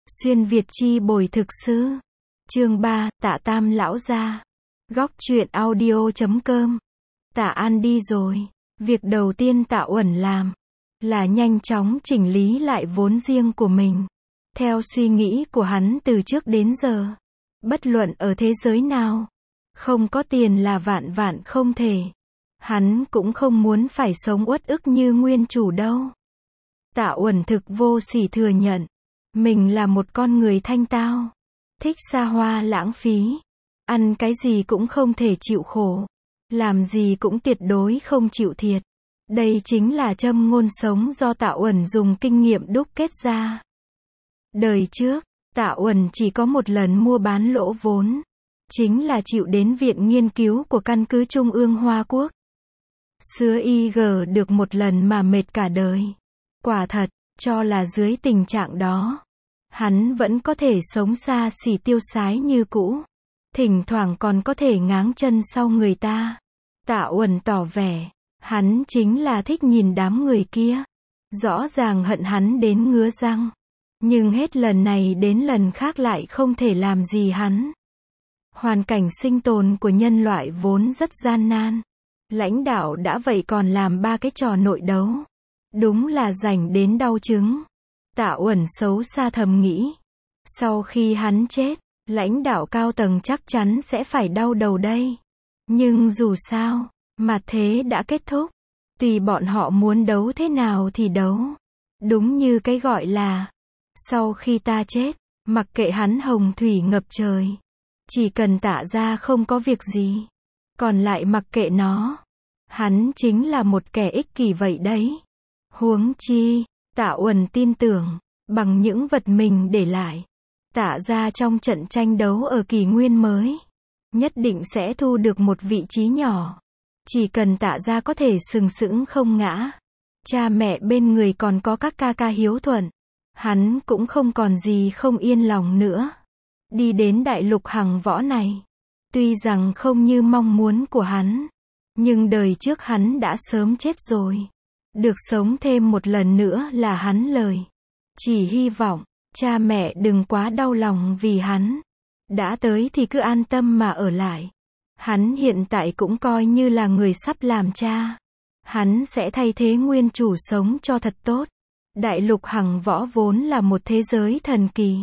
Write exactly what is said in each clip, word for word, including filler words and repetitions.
Xuyên Việt chi bồi thực sư. Chương ba, Tạ Tam lão gia. Góc truyện audio chấm com. Tạ An đi rồi. Việc đầu tiên Tạ Uẩn làm là nhanh chóng chỉnh lý lại vốn riêng của mình. Theo suy nghĩ của hắn từ trước đến giờ, bất luận ở thế giới nào, không có tiền là vạn vạn không thể. Hắn cũng không muốn phải sống uất ức như nguyên chủ đâu. Tạ Uẩn thực vô sỉ thừa nhận, mình là một con người thanh tao, thích xa hoa lãng phí, ăn cái gì cũng không thể chịu khổ, làm gì cũng tuyệt đối không chịu thiệt. Đây chính là châm ngôn sống do Tạ Uẩn dùng kinh nghiệm đúc kết ra. Đời trước, Tạ Uẩn chỉ có một lần mua bán lỗ vốn, chính là chịu đến viện nghiên cứu của căn cứ Trung ương Hoa Quốc. Sứa i giê được một lần mà mệt cả đời. Quả thật, cho là dưới tình trạng đó, hắn vẫn có thể sống xa xỉ tiêu sái như cũ. Thỉnh thoảng còn có thể ngáng chân sau người ta. Tạ Uẩn tỏ vẻ, hắn chính là thích nhìn đám người kia. Rõ ràng hận hắn đến ngứa răng. Nhưng hết lần này đến lần khác lại không thể làm gì hắn. Hoàn cảnh sinh tồn của nhân loại vốn rất gian nan. Lãnh đạo đã vậy còn làm ba cái trò nội đấu. Đúng là rảnh đến đau chứng. Tạ Uẩn xấu xa thầm nghĩ. Sau khi hắn chết, lãnh đạo cao tầng chắc chắn sẽ phải đau đầu đây. Nhưng dù sao, mặt thế đã kết thúc. Tùy bọn họ muốn đấu thế nào thì đấu. Đúng như cái gọi là, sau khi ta chết, mặc kệ hắn hồng thủy ngập trời. Chỉ cần Tạ gia không có việc gì. Còn lại mặc kệ nó. Hắn chính là một kẻ ích kỷ vậy đấy. Huống chi, Tạ Uẩn tin tưởng, bằng những vật mình để lại, Tạ gia trong trận tranh đấu ở kỷ nguyên mới, nhất định sẽ thu được một vị trí nhỏ. Chỉ cần Tạ gia có thể sừng sững không ngã, cha mẹ bên người còn có các ca ca hiếu thuận, hắn cũng không còn gì không yên lòng nữa. Đi đến đại lục hằng võ này, tuy rằng không như mong muốn của hắn, nhưng đời trước hắn đã sớm chết rồi. Được sống thêm một lần nữa là hắn lời. Chỉ hy vọng, cha mẹ đừng quá đau lòng vì hắn. Đã tới thì cứ an tâm mà ở lại. Hắn hiện tại cũng coi như là người sắp làm cha. Hắn sẽ thay thế nguyên chủ sống cho thật tốt. Đại lục hằng võ vốn là một thế giới thần kỳ.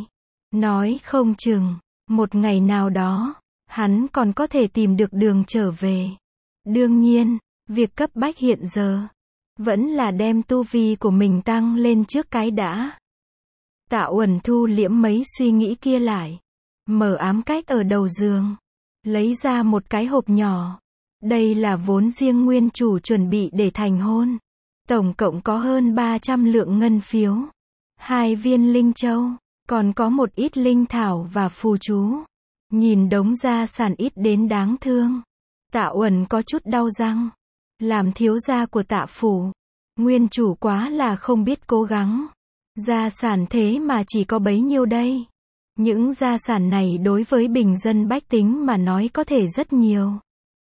Nói không chừng, một ngày nào đó, hắn còn có thể tìm được đường trở về. Đương nhiên, việc cấp bách hiện giờ vẫn là đem tu vi của mình tăng lên trước cái đã. Tạ Uẩn thu liễm mấy suy nghĩ kia lại. Mở ám cách ở đầu giường. Lấy ra một cái hộp nhỏ. Đây là vốn riêng nguyên chủ chuẩn bị để thành hôn. Tổng cộng có hơn ba trăm lượng ngân phiếu. Hai viên linh châu. Còn có một ít linh thảo và phù chú. Nhìn đống gia sản ít đến đáng thương. Tạ Uẩn có chút đau răng. Làm thiếu gia của Tạ phủ, nguyên chủ quá là không biết cố gắng. Gia sản thế mà chỉ có bấy nhiêu đây. Những gia sản này đối với bình dân bách tính mà nói có thể rất nhiều.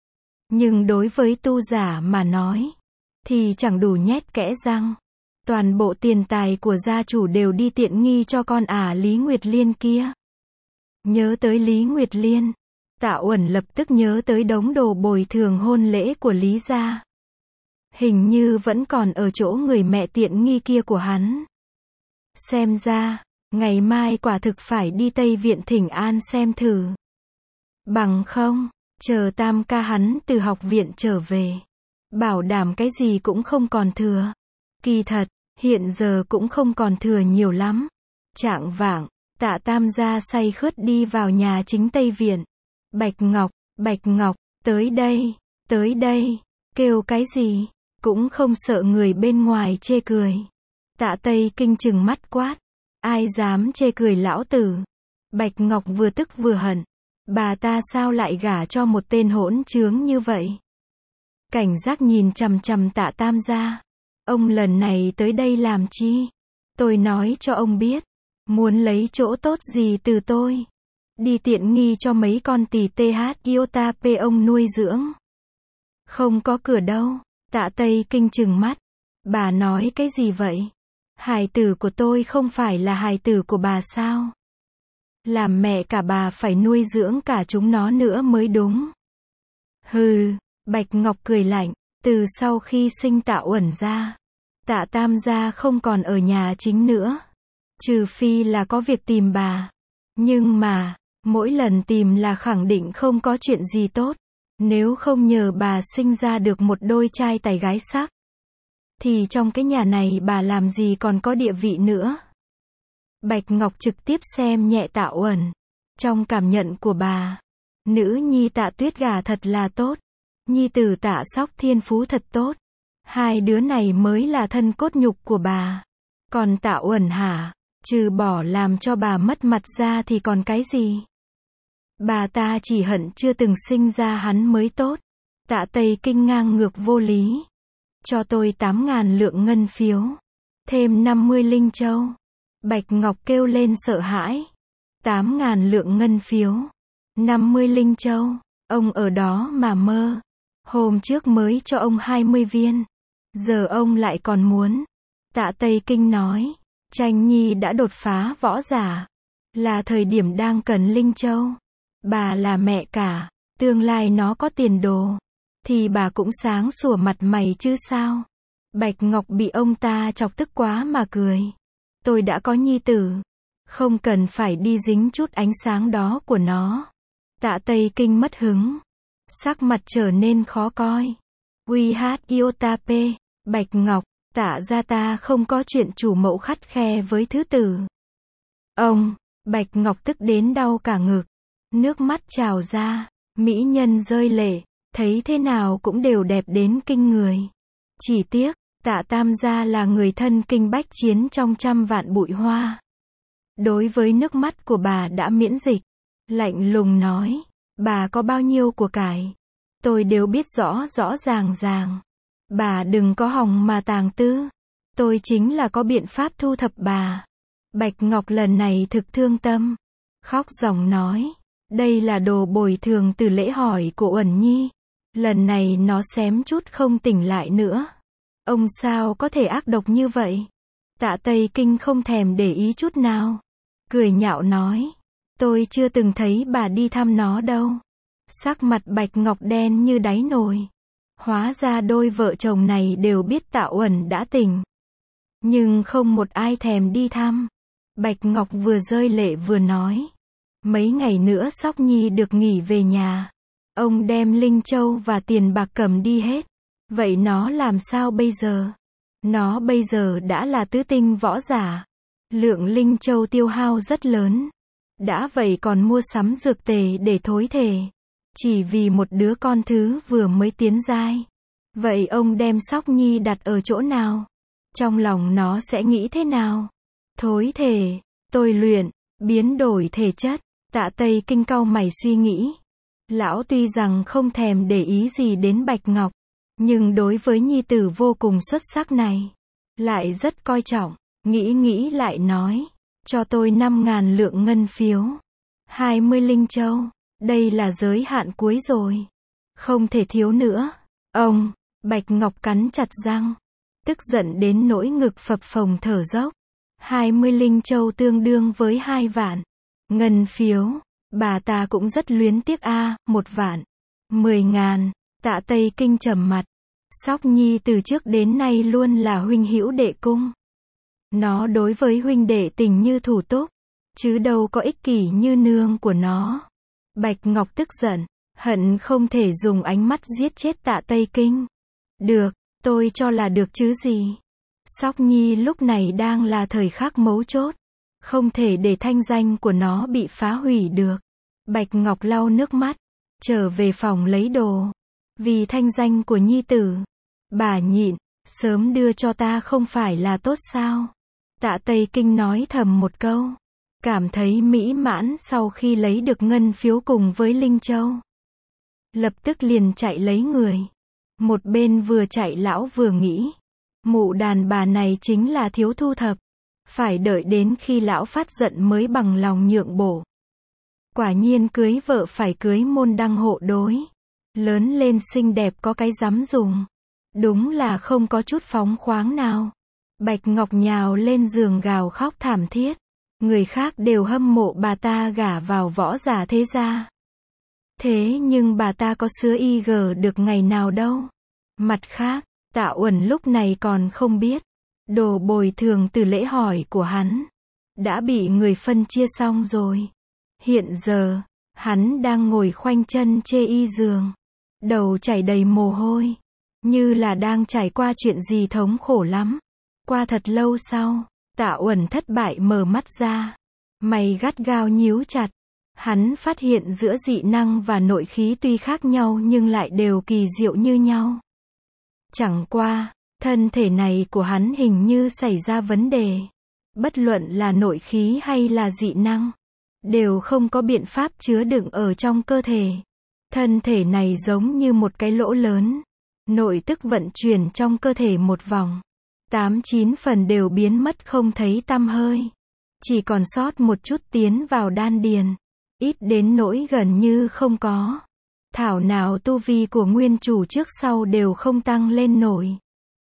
Nhưng đối với tu giả mà nói, thì chẳng đủ nhét kẽ răng. Toàn bộ tiền tài của gia chủ đều đi tiện nghi cho con ả Lý Nguyệt Liên kia. Nhớ tới Lý Nguyệt Liên, Tạ Uẩn lập tức nhớ tới đống đồ bồi thường hôn lễ của Lý gia. Hình như vẫn còn ở chỗ người mẹ tiện nghi kia của hắn. Xem ra, ngày mai quả thực phải đi Tây Viện thỉnh an xem thử. Bằng không, chờ tam ca hắn từ học viện trở về. Bảo đảm cái gì cũng không còn thừa. Kỳ thật, hiện giờ cũng không còn thừa nhiều lắm. Chạng vạng, Tạ Tam gia say khướt đi vào nhà chính Tây Viện. Bạch Ngọc, Bạch Ngọc, tới đây, tới đây, kêu cái gì? Cũng không sợ người bên ngoài chê cười. Tạ Tây Kinh trừng mắt quát. Ai dám chê cười lão tử? Bạch Ngọc vừa tức vừa hận. Bà ta sao lại gả cho một tên hỗn trướng như vậy? Cảnh giác nhìn chằm chằm Tạ Tam gia. Ông lần này tới đây làm chi? Tôi nói cho ông biết. Muốn lấy chỗ tốt gì từ tôi? Đi tiện nghi cho mấy con tỳ tê hát iota p ông nuôi dưỡng. Không có cửa đâu. Tạ Tây Kinh trừng mắt. Bà nói cái gì vậy? Hài tử của tôi không phải là hài tử của bà sao? Làm mẹ cả bà phải nuôi dưỡng cả chúng nó nữa mới đúng. Hừ, Bạch Ngọc cười lạnh, từ sau khi sinh Tạ Uẩn ra, Tạ Tam gia không còn ở nhà chính nữa. Trừ phi là có việc tìm bà. Nhưng mà, mỗi lần tìm là khẳng định không có chuyện gì tốt. Nếu không nhờ bà sinh ra được một đôi trai tài gái sắc, thì trong cái nhà này bà làm gì còn có địa vị nữa. Bạch Ngọc trực tiếp xem nhẹ Tạ Uẩn. Trong cảm nhận của bà, nữ nhi Tạ Tuyết gả thật là tốt. Nhi tử Tạ Sóc thiên phú thật tốt. Hai đứa này mới là thân cốt nhục của bà. Còn Tạ Uẩn hả, trừ bỏ làm cho bà mất mặt ra thì còn cái gì? Bà ta chỉ hận chưa từng sinh ra hắn mới tốt. Tạ Tây Kinh ngang ngược vô lý. Cho tôi tám ngàn lượng ngân phiếu. Thêm năm mươi linh châu. Bạch Ngọc kêu lên sợ hãi. tám ngàn lượng ngân phiếu. năm mươi linh châu. Ông ở đó mà mơ. Hôm trước mới cho ông hai mươi viên. Giờ ông lại còn muốn. Tạ Tây Kinh nói. Tranh Nhi đã đột phá võ giả. Là thời điểm đang cần linh châu. Bà là mẹ cả. Tương lai nó có tiền đồ. Thì bà cũng sáng sủa mặt mày chứ sao. Bạch Ngọc bị ông ta chọc tức quá mà cười. Tôi đã có nhi tử. Không cần phải đi dính chút ánh sáng đó của nó. Tạ Tây Kinh mất hứng. Sắc mặt trở nên khó coi. Quy hát Iotape. Bạch Ngọc, Tạ gia ta không có chuyện chủ mẫu khắt khe với thứ tử. Ông, Bạch Ngọc tức đến đau cả ngực. Nước mắt trào ra. Mỹ nhân rơi lệ. Thấy thế nào cũng đều đẹp đến kinh người. Chỉ tiếc, Tạ Tam gia là người thân kinh bách chiến trong trăm vạn bụi hoa. Đối với nước mắt của bà đã miễn dịch. Lạnh lùng nói, bà có bao nhiêu của cải. Tôi đều biết rõ rõ ràng ràng. Bà đừng có hòng mà tàng tư. Tôi chính là có biện pháp thu thập bà. Bạch Ngọc lần này thực thương tâm. Khóc ròng nói, đây là đồ bồi thường từ lễ hỏi của Uẩn Nhi. Lần này nó xém chút không tỉnh lại nữa. Ông sao có thể ác độc như vậy? Tạ Tây Kinh không thèm để ý chút nào. Cười nhạo nói, tôi chưa từng thấy bà đi thăm nó đâu. Sắc mặt Bạch Ngọc đen như đáy nồi. Hóa ra đôi vợ chồng này đều biết Tạ Uẩn đã tỉnh. Nhưng không một ai thèm đi thăm. Bạch Ngọc vừa rơi lệ vừa nói. Mấy ngày nữa Sóc Nhi được nghỉ về nhà. Ông đem linh châu và tiền bạc cầm đi hết. Vậy nó làm sao bây giờ? Nó bây giờ đã là tứ tinh võ giả. Lượng linh châu tiêu hao rất lớn. Đã vậy còn mua sắm dược tề để thối thể. Chỉ vì một đứa con thứ vừa mới tiến giai. Vậy ông đem Sóc Nhi đặt ở chỗ nào? Trong lòng nó sẽ nghĩ thế nào? Thối thể, tôi luyện, biến đổi thể chất. Tạ Tây Kinh cau mày suy nghĩ. Lão tuy rằng không thèm để ý gì đến Bạch Ngọc. Nhưng đối với nhi tử vô cùng xuất sắc này. Lại rất coi trọng. Nghĩ nghĩ lại nói. Cho tôi năm ngàn lượng ngân phiếu. hai mươi linh châu. Đây là giới hạn cuối rồi. Không thể thiếu nữa. Ông, Bạch Ngọc cắn chặt răng. Tức giận đến nỗi ngực phập phồng thở dốc. hai mươi linh châu tương đương với hai vạn. Ngân phiếu. Bà ta cũng rất luyến tiếc a, à, một vạn. Mười ngàn. Tạ Tây Kinh trầm mặt. Sóc Nhi từ trước đến nay luôn là huynh hữu đệ cung. Nó đối với huynh đệ tình như thủ túc. Chứ đâu có ích kỷ như nương của nó. Bạch Ngọc tức giận. Hận không thể dùng ánh mắt giết chết Tạ Tây Kinh. Được, tôi cho là được chứ gì. Sóc Nhi lúc này đang là thời khắc mấu chốt. Không thể để thanh danh của nó bị phá hủy được. Bạch Ngọc lau nước mắt. Trở về phòng lấy đồ. Vì thanh danh của nhi tử. Bà nhịn. Sớm đưa cho ta không phải là tốt sao? Tạ Tây Kinh nói thầm một câu. Cảm thấy mỹ mãn sau khi lấy được ngân phiếu cùng với Linh Châu. Lập tức liền chạy lấy người. Một bên vừa chạy lão vừa nghĩ. Mụ đàn bà này chính là thiếu thu thập. Phải đợi đến khi lão phát giận mới bằng lòng nhượng bộ. Quả nhiên cưới vợ phải cưới môn đăng hộ đối. Lớn lên xinh đẹp có cái dám dùng. Đúng là không có chút phóng khoáng nào. Bạch Ngọc nhào lên giường gào khóc thảm thiết. Người khác đều hâm mộ bà ta gả vào võ giả thế gia. Thế nhưng bà ta có sứa y gờ được ngày nào đâu. Mặt khác, Tạ Uẩn lúc này còn không biết, đồ bồi thường từ lễ hỏi của hắn đã bị người phân chia xong rồi. Hiện giờ, hắn đang ngồi khoanh chân chê y giường, đầu chảy đầy mồ hôi, như là đang trải qua chuyện gì thống khổ lắm. Qua thật lâu sau, Tạ Uẩn thất bại mở mắt ra, mày gắt gao nhíu chặt. Hắn phát hiện giữa dị năng và nội khí tuy khác nhau nhưng lại đều kỳ diệu như nhau. Chẳng qua, thân thể này của hắn hình như xảy ra vấn đề. Bất luận là nội khí hay là dị năng, đều không có biện pháp chứa đựng ở trong cơ thể. Thân thể này giống như một cái lỗ lớn. Nội tức vận chuyển trong cơ thể một vòng, tám chín phần đều biến mất không thấy tăm hơi. Chỉ còn sót một chút tiến vào đan điền, ít đến nỗi gần như không có. Thảo nào tu vi của nguyên chủ trước sau đều không tăng lên nổi.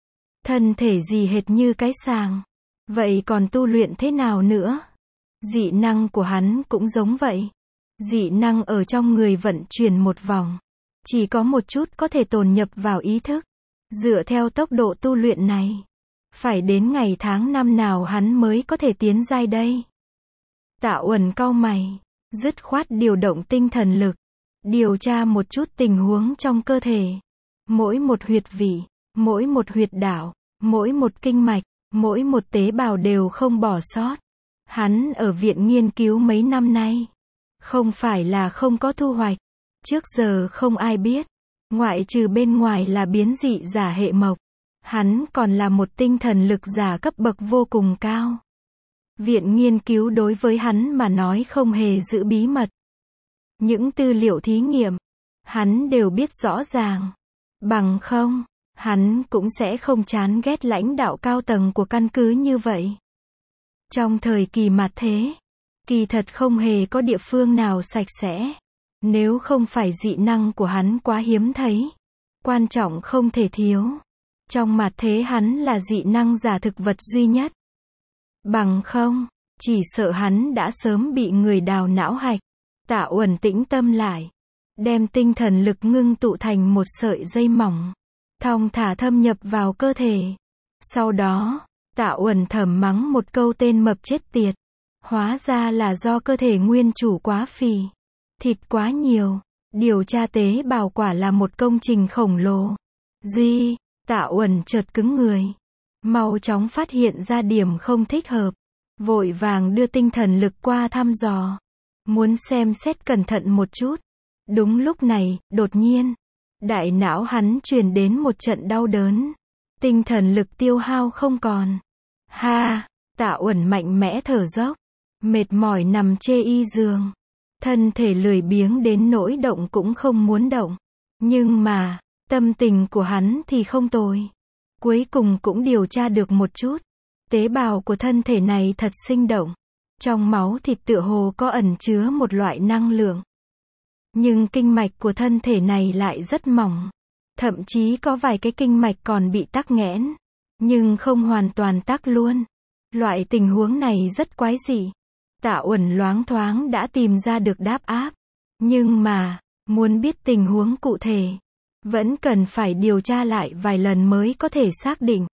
Thân thể gì hệt như cái sàng. Vậy còn tu luyện thế nào nữa? Dị năng của hắn cũng giống vậy. Dị năng ở trong người vận chuyển một vòng, chỉ có một chút có thể tồn nhập vào ý thức. Dựa theo tốc độ tu luyện này, phải đến ngày tháng năm nào hắn mới có thể tiến giai đây? Tạ Uẩn cau mày, dứt khoát điều động tinh thần lực, điều tra một chút tình huống trong cơ thể. Mỗi một huyệt vị, mỗi một huyệt đạo, mỗi một kinh mạch, mỗi một tế bào đều không bỏ sót. Hắn ở viện nghiên cứu mấy năm nay, không phải là không có thu hoạch. Trước giờ không ai biết, ngoại trừ bên ngoài là biến dị giả hệ mộc, hắn còn là một tinh thần lực giả cấp bậc vô cùng cao. Viện nghiên cứu đối với hắn mà nói không hề giữ bí mật. Những tư liệu thí nghiệm, hắn đều biết rõ ràng. Bằng không, hắn cũng sẽ không chán ghét lãnh đạo cao tầng của căn cứ như vậy. Trong thời kỳ mạt thế, kỳ thật không hề có địa phương nào sạch sẽ. Nếu không phải dị năng của hắn quá hiếm thấy, quan trọng không thể thiếu. Trong mạt thế hắn là dị năng giả thực vật duy nhất. Bằng không, chỉ sợ hắn đã sớm bị người đào não hạch. Tạ Uẩn tĩnh tâm lại, đem tinh thần lực ngưng tụ thành một sợi dây mỏng, thong thả thâm nhập vào cơ thể. Sau đó, Tạ Uẩn thầm mắng một câu tên mập chết tiệt. Hóa ra là do cơ thể nguyên chủ quá phì, thịt quá nhiều. Điều tra tế bào quả là một công trình khổng lồ. Gì? Tạ Uẩn chợt cứng người, mau chóng phát hiện ra điểm không thích hợp, vội vàng đưa tinh thần lực qua thăm dò, muốn xem xét cẩn thận một chút. Đúng lúc này, đột nhiên, đại não hắn truyền đến một trận đau đớn, tinh thần lực tiêu hao không còn. Ha! Tạ Uẩn mạnh mẽ thở dốc, mệt mỏi nằm chê y giường, thân thể lười biếng đến nỗi động cũng không muốn động. Nhưng mà, tâm tình của hắn thì không tồi. Cuối cùng cũng điều tra được một chút. Tế bào của thân thể này thật sinh động. Trong máu thịt tựa hồ có ẩn chứa một loại năng lượng. Nhưng kinh mạch của thân thể này lại rất mỏng. Thậm chí có vài cái kinh mạch còn bị tắc nghẽn. Nhưng không hoàn toàn tắc luôn. Loại tình huống này rất quái dị. Tạ Uẩn loáng thoáng đã tìm ra được đáp áp. Nhưng mà, muốn biết tình huống cụ thể, vẫn cần phải điều tra lại vài lần mới có thể xác định.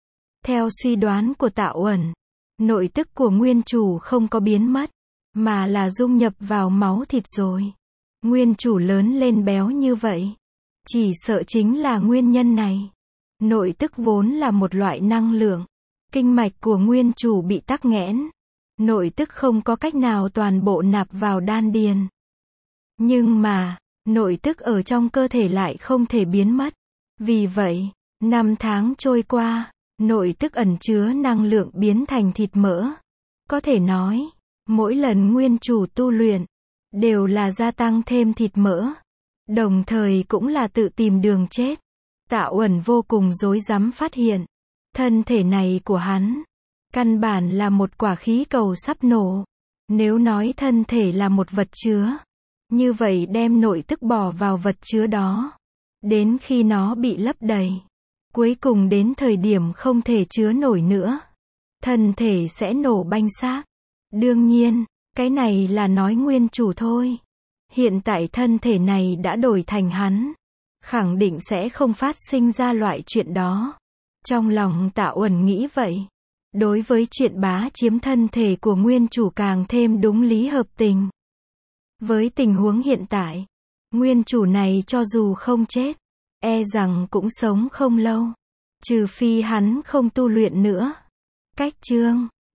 Theo suy đoán của Tạ Uẩn, nội tức của nguyên chủ không có biến mất, mà là dung nhập vào máu thịt rồi. Nguyên chủ lớn lên béo như vậy, chỉ sợ chính là nguyên nhân này. Nội tức vốn là một loại năng lượng. Kinh mạch của nguyên chủ bị tắc nghẽn. Nội tức không có cách nào toàn bộ nạp vào đan điền. Nhưng mà, nội tức ở trong cơ thể lại không thể biến mất. Vì vậy, năm tháng trôi qua, nội tức ẩn chứa năng lượng biến thành thịt mỡ. Có thể nói, mỗi lần nguyên chủ tu luyện, đều là gia tăng thêm thịt mỡ. Đồng thời cũng là tự tìm đường chết. Tạ Uẩn vô cùng rối rắm phát hiện, thân thể này của hắn, căn bản là một quả khí cầu sắp nổ. Nếu nói thân thể là một vật chứa, như vậy đem nội tức bỏ vào vật chứa đó, đến khi nó bị lấp đầy, Cuối cùng đến thời điểm không thể chứa nổi nữa, thân thể sẽ nổ banh xác. Đương nhiên, cái này là nói nguyên chủ thôi. Hiện tại thân thể này đã đổi thành hắn, khẳng định sẽ không phát sinh ra loại chuyện đó. Trong lòng Tạ Uẩn nghĩ vậy. Đối với chuyện bá chiếm thân thể của nguyên chủ càng thêm đúng lý hợp tình. Với tình huống hiện tại, nguyên chủ này cho dù không chết, e rằng cũng sống không lâu. Trừ phi hắn không tu luyện nữa. Cách chương